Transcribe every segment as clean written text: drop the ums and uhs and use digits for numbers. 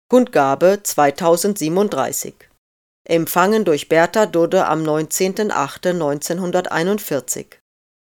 Kundgabe 2037. Empfangen durch Bertha Dudde am 19.08.1941.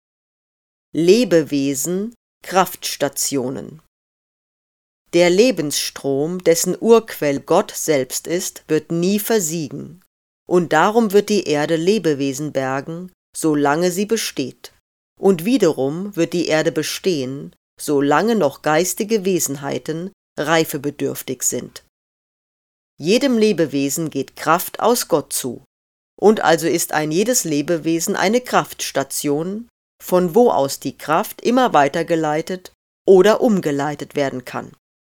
Lebewesen, Kraftstationen. Der Lebensstrom, dessen Urquell Gott selbst ist, wird nie versiegen, und darum wird die Erde Lebewesen bergen, solange sie besteht. Und wiederum wird die Erde bestehen, solange noch geistige Wesenheiten reifebedürftig sind. Jedem Lebewesen geht Kraft aus Gott zu, und also ist ein jedes Lebewesen eine Kraftstation, von wo aus die Kraft immer weitergeleitet oder umgeleitet werden kann.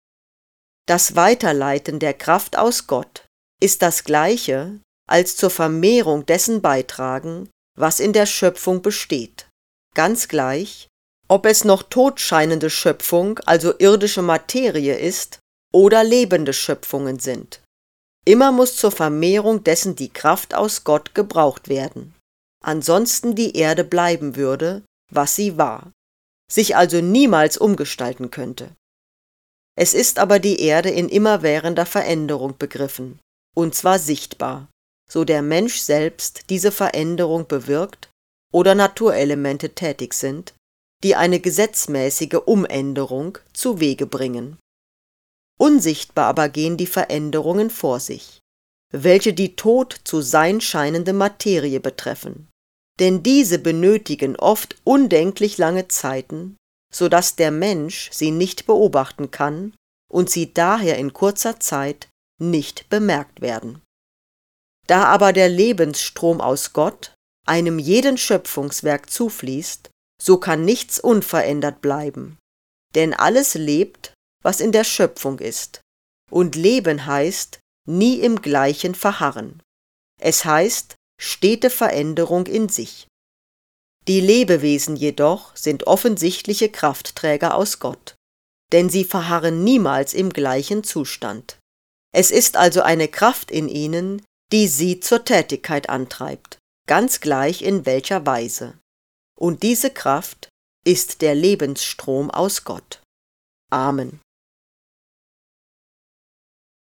Das Weiterleiten der Kraft aus Gott ist das Gleiche als zur Vermehrung dessen beitragen, was in der Schöpfung besteht, ganz gleich, ob es noch totscheinende Schöpfung, also irdische Materie ist, oder lebende Schöpfungen sind. Immer muss zur Vermehrung dessen die Kraft aus Gott gebraucht werden, ansonsten die Erde bleiben würde, was sie war, sich also niemals umgestalten könnte. Es ist aber die Erde in immerwährender Veränderung begriffen, und zwar sichtbar, so der Mensch selbst diese Veränderung bewirkt oder Naturelemente tätig sind, die eine gesetzmäßige Umänderung zu Wege bringen. Unsichtbar aber gehen die Veränderungen vor sich, welche die tot zu sein scheinende Materie betreffen, denn diese benötigen oft undenklich lange Zeiten, so dass der Mensch sie nicht beobachten kann und sie daher in kurzer Zeit nicht bemerkt werden. Da aber der Lebensstrom aus Gott einem jeden Schöpfungswerk zufließt, so kann nichts unverändert bleiben, denn alles lebt, was in der Schöpfung ist, und Leben heißt nie im Gleichen verharren. Es heißt stete Veränderung in sich. Die Lebewesen jedoch sind offensichtliche Kraftträger aus Gott, denn sie verharren niemals im gleichen Zustand. Es ist also eine Kraft in ihnen, die sie zur Tätigkeit antreibt, ganz gleich in welcher Weise. Und diese Kraft ist der Lebensstrom aus Gott. Amen.